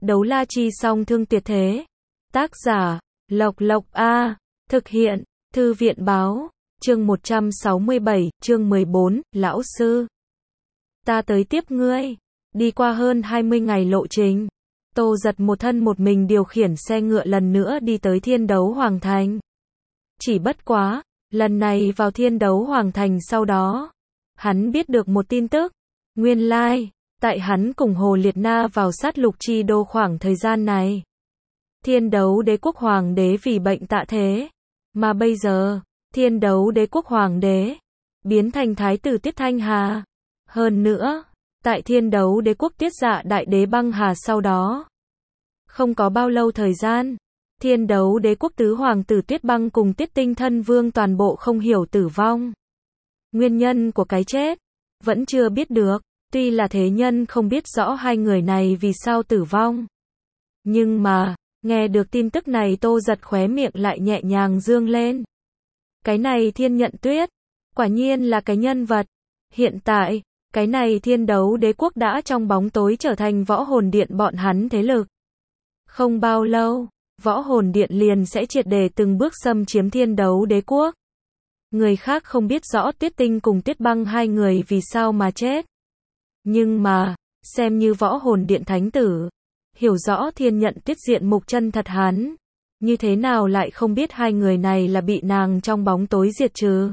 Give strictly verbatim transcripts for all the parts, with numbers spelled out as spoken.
Đấu la chi song thương tuyệt thế. Tác giả, Lộc Lộc A. Thực hiện, Thư viện báo. Chương một trăm sáu mươi bảy, chương mười bốn, Lão Sư. Ta tới tiếp ngươi. Đi qua hơn hai mươi ngày lộ trình. Tô Giật một thân một mình điều khiển xe ngựa lần nữa đi tới Thiên Đấu Hoàng Thành. Chỉ bất quá, lần này vào Thiên Đấu Hoàng Thành sau đó, hắn biết được một tin tức. Nguyên lai, tại hắn cùng Hồ Liệt Na vào sát lục chi đô khoảng thời gian này, Thiên Đấu Đế quốc hoàng đế vì bệnh tạ thế. Mà bây giờ, Thiên Đấu Đế quốc hoàng đế biến thành thái tử Tiết Thanh Hà. Hơn nữa, tại Thiên Đấu Đế quốc Tiết Dạ đại đế băng hà sau đó, không có bao lâu thời gian, Thiên Đấu Đế quốc tứ hoàng tử Tiết Băng cùng Tiết Tinh thân vương toàn bộ không hiểu tử vong. Nguyên nhân của cái chết vẫn chưa biết được, tuy là thế nhân không biết rõ hai người này vì sao tử vong. Nhưng mà, nghe được tin tức này Tô Giật khóe miệng lại nhẹ nhàng dương lên. Cái này Thiên Nhận Tuyết, quả nhiên là cái nhân vật. Hiện tại, cái này Thiên Đấu Đế quốc đã trong bóng tối trở thành Võ Hồn Điện bọn hắn thế lực. Không bao lâu, Võ Hồn Điện liền sẽ triệt để từng bước xâm chiếm Thiên Đấu Đế quốc. Người khác không biết rõ Tiết Tinh cùng Tiết Băng hai người vì sao mà chết. Nhưng mà, xem như Võ Hồn Điện thánh tử, hiểu rõ Thiên Nhận Tuyết diện mục chân thật hắn, như thế nào lại không biết hai người này là bị nàng trong bóng tối diệt trừ.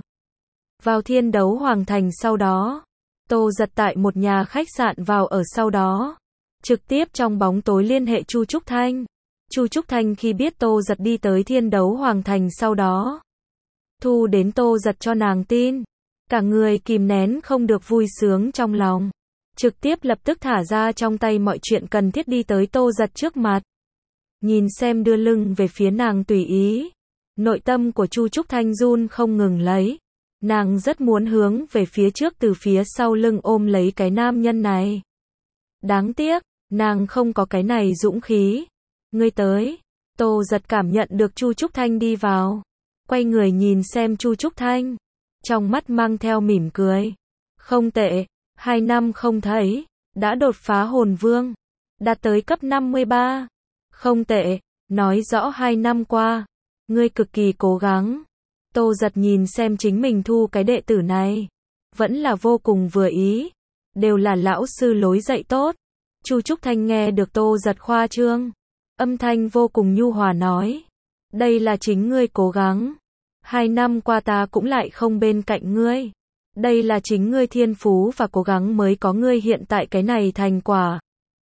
Vào Thiên Đấu Hoàng Thành sau đó, Tô Giật tại một nhà khách sạn vào ở sau đó, trực tiếp trong bóng tối liên hệ Chu Trúc Thanh. Chu Trúc Thanh khi biết Tô Giật đi tới Thiên Đấu Hoàng Thành sau đó, thu đến Tô Giật cho nàng tin, cả người kìm nén không được vui sướng trong lòng, trực tiếp lập tức thả ra trong tay mọi chuyện cần thiết đi tới Tô Giật trước mặt. Nhìn xem đưa lưng về phía nàng tùy ý, nội tâm của Chu Trúc Thanh run không ngừng lấy. Nàng rất muốn hướng về phía trước từ phía sau lưng ôm lấy cái nam nhân này. Đáng tiếc, nàng không có cái này dũng khí. Ngươi tới. Tô Giật cảm nhận được Chu Trúc Thanh đi vào. Quay người nhìn xem Chu Trúc Thanh. Trong mắt mang theo mỉm cười. Không tệ, hai năm không thấy, đã đột phá hồn vương. Đạt tới cấp năm mươi ba. Không tệ, nói rõ hai năm qua, ngươi cực kỳ cố gắng. Tô Giật nhìn xem chính mình thu cái đệ tử này, vẫn là vô cùng vừa ý, đều là lão sư lối dạy tốt. Chu Trúc Thanh nghe được Tô Giật khoa trương, âm thanh vô cùng nhu hòa nói, đây là chính ngươi cố gắng, hai năm qua ta cũng lại không bên cạnh ngươi, đây là chính ngươi thiên phú và cố gắng mới có ngươi hiện tại cái này thành quả.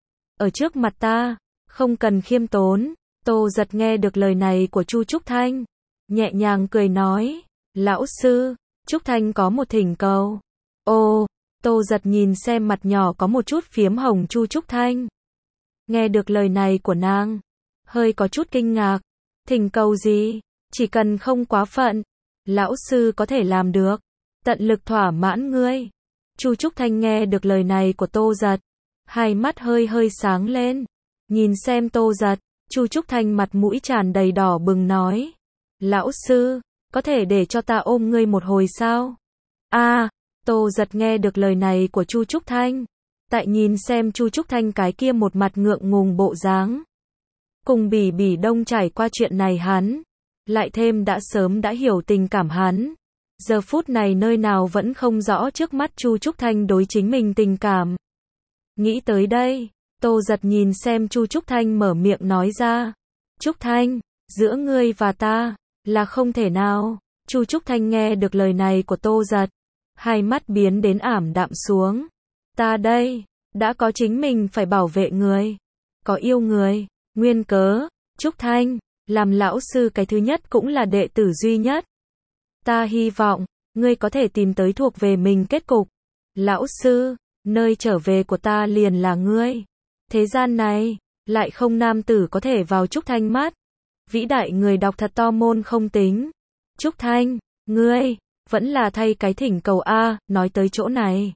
Ở trước mặt ta, không cần khiêm tốn. Tô Giật nghe được lời này của Chu Trúc Thanh, nhẹ nhàng cười nói, lão sư, Trúc Thanh có một thỉnh cầu. Ồ, Tô Giật nhìn xem mặt nhỏ có một chút phiếm hồng Chu Trúc Thanh. Nghe được lời này của nàng, hơi có chút kinh ngạc. Thỉnh cầu gì? Chỉ cần không quá phận, lão sư có thể làm được, tận lực thỏa mãn ngươi. Chu Trúc Thanh nghe được lời này của Tô Giật, hai mắt hơi hơi sáng lên, nhìn xem Tô Giật, Chu Trúc Thanh mặt mũi tràn đầy đỏ bừng nói, lão sư, có thể để cho ta ôm ngươi một hồi sao? A, à, Tô Giật nghe được lời này của Chu Trúc Thanh, tại nhìn xem Chu Trúc Thanh cái kia một mặt ngượng ngùng bộ dáng. Cùng Bỉ Bỉ Đông trải qua chuyện này hắn, lại thêm đã sớm đã hiểu tình cảm hắn. Giờ phút này nơi nào vẫn không rõ trước mắt Chu Trúc Thanh đối chính mình tình cảm. Nghĩ tới đây, Tô Giật nhìn xem Chu Trúc Thanh mở miệng nói ra, Trúc Thanh, giữa ngươi và ta, là không thể nào. Chu Trúc Thanh nghe được lời này của Tô Giật, hai mắt biến đến ảm đạm xuống. Ta đây, đã có chính mình phải bảo vệ người, có yêu người, nguyên cớ, Trúc Thanh, làm lão sư cái thứ nhất cũng là đệ tử duy nhất. Ta hy vọng, ngươi có thể tìm tới thuộc về mình kết cục. Lão sư, nơi trở về của ta liền là ngươi. Thế gian này, lại không nam tử có thể vào Trúc Thanh mắt. Vĩ đại người đọc thật to môn không tính. Trúc Thanh, ngươi, vẫn là thay cái thỉnh cầu A, nói tới chỗ này.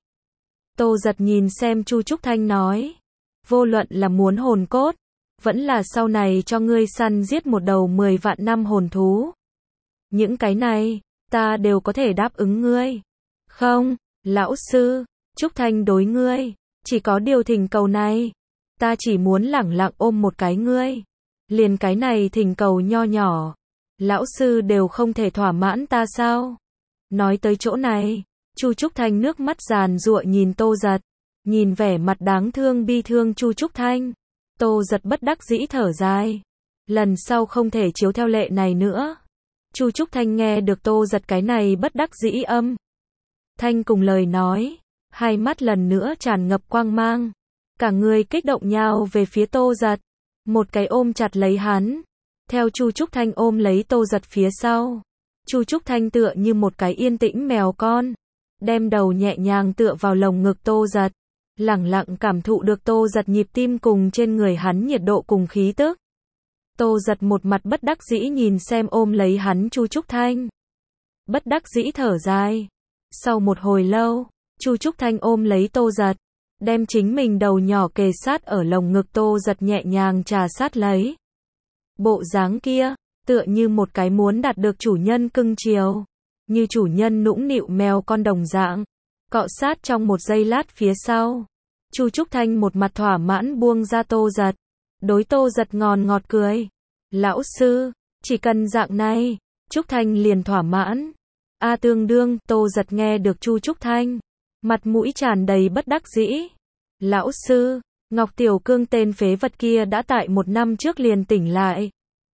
Tô Giật nhìn xem Chu Trúc Thanh nói, vô luận là muốn hồn cốt, vẫn là sau này cho ngươi săn giết một đầu mười vạn năm hồn thú. Những cái này, ta đều có thể đáp ứng ngươi. Không, lão sư, Trúc Thanh đối ngươi, chỉ có điều thỉnh cầu này. ta chỉ muốn lẳng lặng ôm một cái ngươi. Liền cái này thỉnh cầu nho nhỏ, lão sư đều không thể thỏa mãn ta sao? Nói tới chỗ này, Chu Trúc Thanh nước mắt giàn giụa nhìn Tô Giật, nhìn vẻ mặt đáng thương bi thương Chu Trúc Thanh, Tô Giật bất đắc dĩ thở dài, lần sau không thể chiếu theo lệ này nữa. Chu Trúc Thanh nghe được Tô Giật cái này bất đắc dĩ âm thanh cùng lời nói, hai mắt lần nữa tràn ngập quang mang, cả người kích động nhào về phía Tô Giật, một cái ôm chặt lấy hắn, theo Chu Trúc Thanh ôm lấy Tô Giật phía sau. Chu Trúc Thanh tựa như một cái yên tĩnh mèo con, đem đầu nhẹ nhàng tựa vào lồng ngực Tô Giật, lẳng lặng cảm thụ được Tô Giật nhịp tim cùng trên người hắn nhiệt độ cùng khí tức. Tô Giật một mặt bất đắc dĩ nhìn xem ôm lấy hắn Chu Trúc Thanh, bất đắc dĩ thở dài. Sau một hồi lâu, Chu Trúc Thanh ôm lấy Tô Giật, đem chính mình đầu nhỏ kề sát ở lồng ngực Tô Giật nhẹ nhàng trà sát lấy. Bộ dáng kia, tựa như một cái muốn đạt được chủ nhân cưng chiều, như chủ nhân nũng nịu mèo con đồng dạng, cọ sát trong một giây lát phía sau. Chu Trúc Thanh một mặt thỏa mãn buông ra Tô Giật, đối Tô Giật ngòn ngọt cười. Lão sư, chỉ cần dạng này, Trúc Thanh liền thỏa mãn. A tương đương, Tô Giật nghe được Chu Trúc Thanh, mặt mũi tràn đầy bất đắc dĩ. Lão sư, Ngọc Tiểu Cương tên phế vật kia đã tại một năm trước liền tỉnh lại.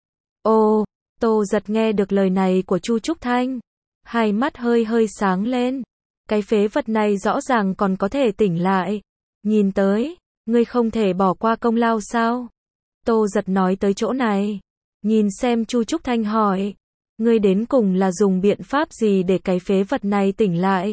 Ồ, Tô Giật nghe được lời này của Chu Trúc Thanh, hai mắt hơi hơi sáng lên. Cái phế vật này rõ ràng còn có thể tỉnh lại. Nhìn tới, ngươi không thể bỏ qua công lao sao? Tô Giật nói tới chỗ này, nhìn xem Chu Trúc Thanh hỏi, ngươi đến cùng là dùng biện pháp gì để cái phế vật này tỉnh lại?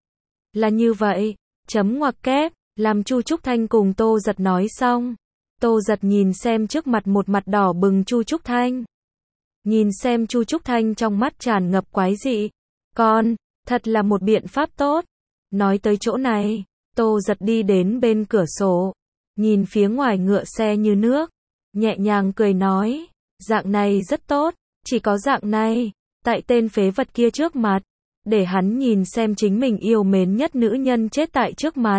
Là như vậy, chấm ngoặc kép, làm Chu Trúc Thanh cùng Tô Giật nói xong. Tô Giật nhìn xem trước mặt một mặt đỏ bừng Chu Trúc Thanh. Nhìn xem Chu Trúc Thanh trong mắt tràn ngập quái dị. Con, thật là một biện pháp tốt. Nói tới chỗ này, Tô Giật đi đến bên cửa sổ, nhìn phía ngoài ngựa xe như nước, nhẹ nhàng cười nói, dạng này rất tốt, chỉ có dạng này, tại tên phế vật kia trước mặt, để hắn nhìn xem chính mình yêu mến nhất nữ nhân chết tại trước mặt.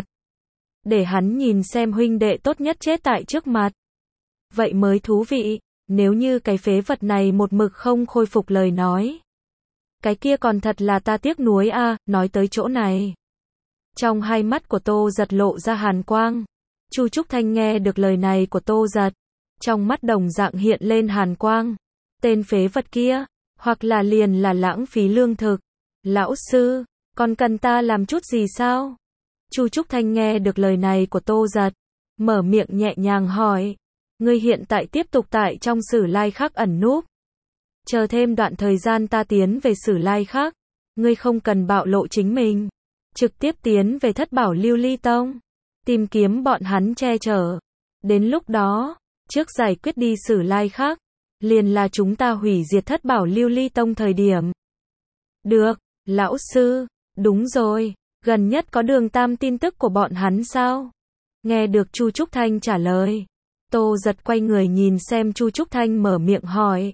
Để hắn nhìn xem huynh đệ tốt nhất chết tại trước mặt. Vậy mới thú vị, nếu như cái phế vật này một mực không khôi phục lời nói. Cái kia còn thật là ta tiếc nuối a. À, nói tới chỗ này. Trong hai mắt của Tô Giật lộ ra hàn quang. Chu Trúc Thanh nghe được lời này của Tô Giật, trong mắt đồng dạng hiện lên hàn quang. Tên phế vật kia, hoặc là liền là lãng phí lương thực. Lão sư, còn cần ta làm chút gì sao? Chu Trúc Thanh nghe được lời này của Tô Giật, mở miệng nhẹ nhàng hỏi, ngươi hiện tại tiếp tục tại trong Sử Lai Khắc ẩn núp. Chờ thêm đoạn thời gian ta tiến về Sử Lai Khắc, ngươi không cần bạo lộ chính mình, trực tiếp tiến về Thất Bảo Lưu Ly Tông, tìm kiếm bọn hắn che chở. Đến lúc đó, trước giải quyết đi Sử Lai Khắc, liền là chúng ta hủy diệt Thất Bảo Lưu Ly Tông thời điểm. Được, lão sư, đúng rồi, gần nhất có Đường Tam tin tức của bọn hắn sao? Nghe được Chu Trúc Thanh trả lời, Tô Giật quay người nhìn xem Chu Trúc Thanh mở miệng hỏi.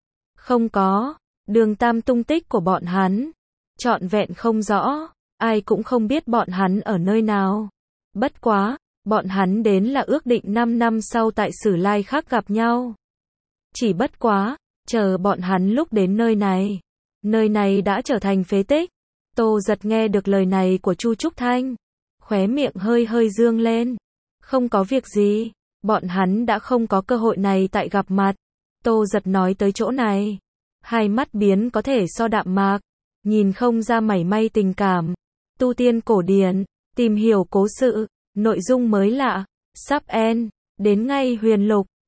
Không có, Đường Tam tung tích của bọn hắn, trọn vẹn không rõ, ai cũng không biết bọn hắn ở nơi nào. Bất quá, bọn hắn đến là ước định năm năm sau tại Sử Lai Khắc gặp nhau. Chỉ bất quá, chờ bọn hắn lúc đến nơi này, nơi này đã trở thành phế tích. Tô Giật nghe được lời này của Chu Trúc Thanh, khóe miệng hơi hơi dương lên. Không có việc gì, bọn hắn đã không có cơ hội này tại gặp mặt. Tô Giật nói tới chỗ này, hai mắt biến có thể so đạm mạc, nhìn không ra mảy may tình cảm. Tu tiên cổ điển, tìm hiểu cố sự, nội dung mới lạ, sắp end, đến ngay huyền lục.